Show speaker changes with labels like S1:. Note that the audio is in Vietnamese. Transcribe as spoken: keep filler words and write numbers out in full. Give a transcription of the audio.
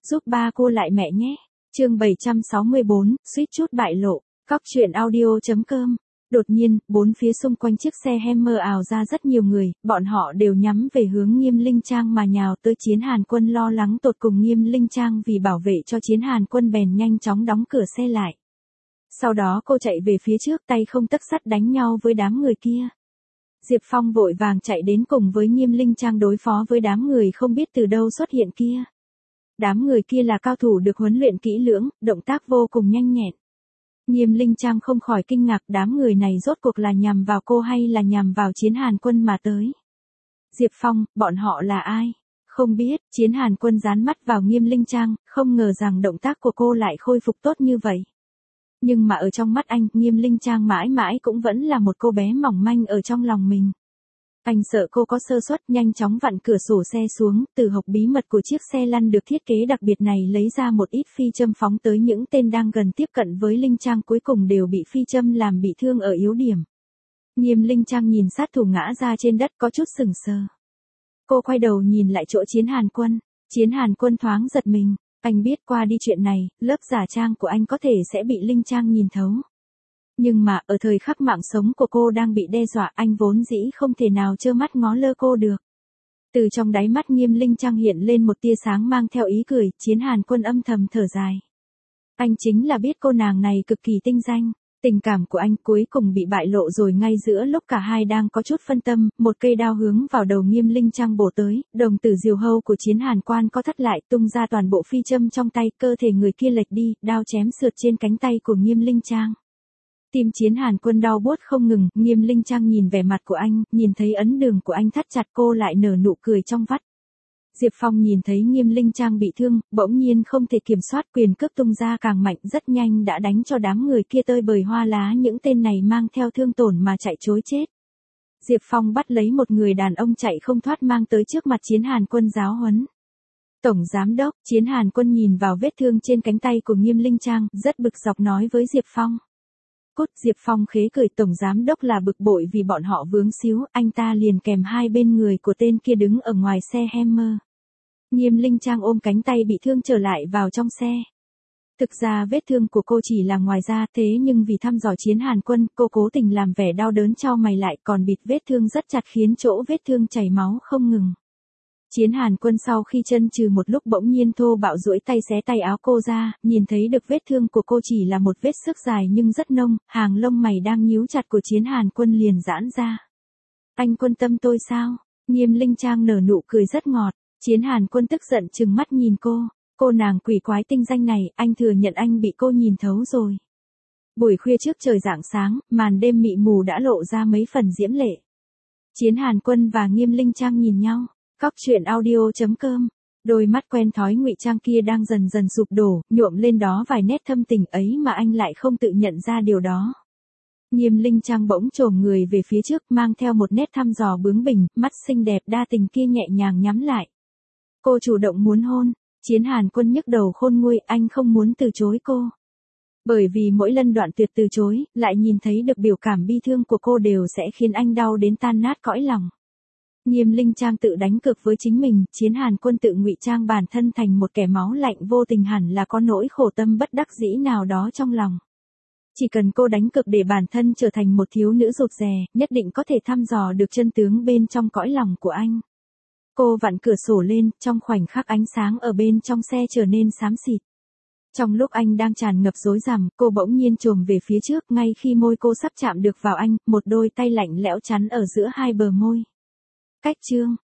S1: giúp ba cô lại mẹ nhé. Chương bảy trăm sáu mươi bốn, suýt chút bại lộ. Cóc truyện audio chấm com. Đột nhiên, bốn phía xung quanh chiếc xe Hammer ào ra rất nhiều người, bọn họ đều nhắm về hướng Nghiêm Linh Trang mà nhào tới. Chiến Hàn Quân lo lắng tột cùng Nghiêm Linh Trang vì bảo vệ cho Chiến Hàn Quân bèn nhanh chóng đóng cửa xe lại. Sau đó cô chạy về phía trước, tay không tấc sắt đánh nhau với đám người kia. Diệp Phong vội vàng chạy đến cùng với Nghiêm Linh Trang đối phó với đám người không biết từ đâu xuất hiện kia. Đám người kia là cao thủ được huấn luyện kỹ lưỡng, động tác vô cùng nhanh nhẹn. Nghiêm Linh Trang không khỏi kinh ngạc, đám người này rốt cuộc là nhằm vào cô hay là nhằm vào Chiến Hàn Quân mà tới. Diệp Phong, bọn họ là ai? Không biết. Chiến Hàn Quân dán mắt vào Nghiêm Linh Trang, không ngờ rằng động tác của cô lại khôi phục tốt như vậy. Nhưng mà ở trong mắt anh, Nghiêm Linh Trang mãi mãi cũng vẫn là một cô bé mỏng manh ở trong lòng mình. Anh sợ cô có sơ suất, nhanh chóng vặn cửa sổ xe xuống, từ hộc bí mật của chiếc xe lăn được thiết kế đặc biệt này lấy ra một ít phi châm phóng tới những tên đang gần tiếp cận với Linh Trang, cuối cùng đều bị phi châm làm bị thương ở yếu điểm. Nghiêm Linh Trang nhìn sát thủ ngã ra trên đất có chút sừng sờ. Cô quay đầu nhìn lại chỗ Chiến Hàn Quân. Chiến Hàn Quân thoáng giật mình. Anh biết qua đi chuyện này, lớp giả trang của anh có thể sẽ bị Linh Trang nhìn thấu. Nhưng mà, ở thời khắc mạng sống của cô đang bị đe dọa, anh vốn dĩ không thể nào trơ mắt ngó lơ cô được. Từ trong đáy mắt Nghiêm Linh Trang hiện lên một tia sáng mang theo ý cười. Chiến Hàn Quân âm thầm thở dài. Anh chính là biết cô nàng này cực kỳ tinh danh. Tình cảm của anh cuối cùng bị bại lộ rồi. Ngay giữa lúc cả hai đang có chút phân tâm, một cây đao hướng vào đầu Nghiêm Linh Trang bổ tới, đồng tử diều hâu của Chiến Hàn Quan có thắt lại, tung ra toàn bộ phi châm trong tay, cơ thể người kia lệch đi, đao chém sượt trên cánh tay của Nghiêm Linh Trang. Tim Chiến Hàn Quân đau buốt không ngừng. Nghiêm Linh Trang nhìn vẻ mặt của anh, nhìn thấy ấn đường của anh thắt chặt, cô lại nở nụ cười trong vắt. Diệp Phong nhìn thấy Nghiêm Linh Trang bị thương, bỗng nhiên không thể kiểm soát, quyền cước tung ra càng mạnh, rất nhanh đã đánh cho đám người kia tơi bời hoa lá, những tên này mang theo thương tổn mà chạy trối chết. Diệp Phong bắt lấy một người đàn ông chạy không thoát mang tới trước mặt Chiến Hàn Quân giáo huấn. Tổng giám đốc. Chiến Hàn Quân nhìn vào vết thương trên cánh tay của Nghiêm Linh Trang, rất bực dọc nói với Diệp Phong. Cút. Diệp Phong khế cười. Tổng giám đốc là bực bội vì bọn họ vướng xíu, anh ta liền kèm hai bên người của tên kia đứng ở ngoài xe Hammer. Nghiêm Linh Trang ôm cánh tay bị thương trở lại vào trong xe. Thực ra vết thương của cô chỉ là ngoài da, thế nhưng vì thăm dò Chiến Hàn Quân, cô cố tình làm vẻ đau đớn chau mày lại, còn bịt vết thương rất chặt khiến chỗ vết thương chảy máu không ngừng. Chiến Hàn Quân sau khi chân trừ một lúc bỗng nhiên thô bạo duỗi tay xé tay áo cô ra, nhìn thấy được vết thương của cô chỉ là một vết xước dài nhưng rất nông, hàng lông mày đang nhíu chặt của Chiến Hàn Quân liền giãn ra. Anh quan tâm tôi sao? Nghiêm Linh Trang nở nụ cười rất ngọt. Chiến Hàn Quân tức giận trừng mắt nhìn cô. Cô nàng quỷ quái tinh danh này, anh thừa nhận anh bị cô nhìn thấu rồi. Buổi khuya trước trời rạng sáng, màn đêm mị mù đã lộ ra mấy phần diễm lệ. Chiến Hàn Quân và Nghiêm Linh Trang nhìn nhau. Cóc truyện audio chấm com. Đôi mắt quen thói ngụy trang kia đang dần dần sụp đổ, nhuộm lên đó vài nét thâm tình ấy mà anh lại không tự nhận ra điều đó. Nghiêm Linh Trang bỗng chồm người về phía trước, mang theo một nét thăm dò bướng bỉnh, mắt xinh đẹp đa tình kia nhẹ nhàng nhắm lại. Cô chủ động muốn hôn. Chiến Hàn Quân nhức đầu khôn nguôi, anh không muốn từ chối cô. Bởi vì mỗi lần đoạn tuyệt từ chối, lại nhìn thấy được biểu cảm bi thương của cô đều sẽ khiến anh đau đến tan nát cõi lòng. Nghiêm Linh Trang tự đánh cược với chính mình, Chiến Hàn Quân tự ngụy trang bản thân thành một kẻ máu lạnh vô tình, hẳn là có nỗi khổ tâm bất đắc dĩ nào đó trong lòng. Chỉ cần cô đánh cược để bản thân trở thành một thiếu nữ rụt rè, nhất định có thể thăm dò được chân tướng bên trong cõi lòng của anh. Cô vặn cửa sổ lên, trong khoảnh khắc ánh sáng ở bên trong xe trở nên xám xịt. Trong lúc anh đang tràn ngập rối rắm, cô bỗng nhiên chồm về phía trước, ngay khi môi cô sắp chạm được vào anh, một đôi tay lạnh lẽo chắn ở giữa hai bờ môi. Cách chương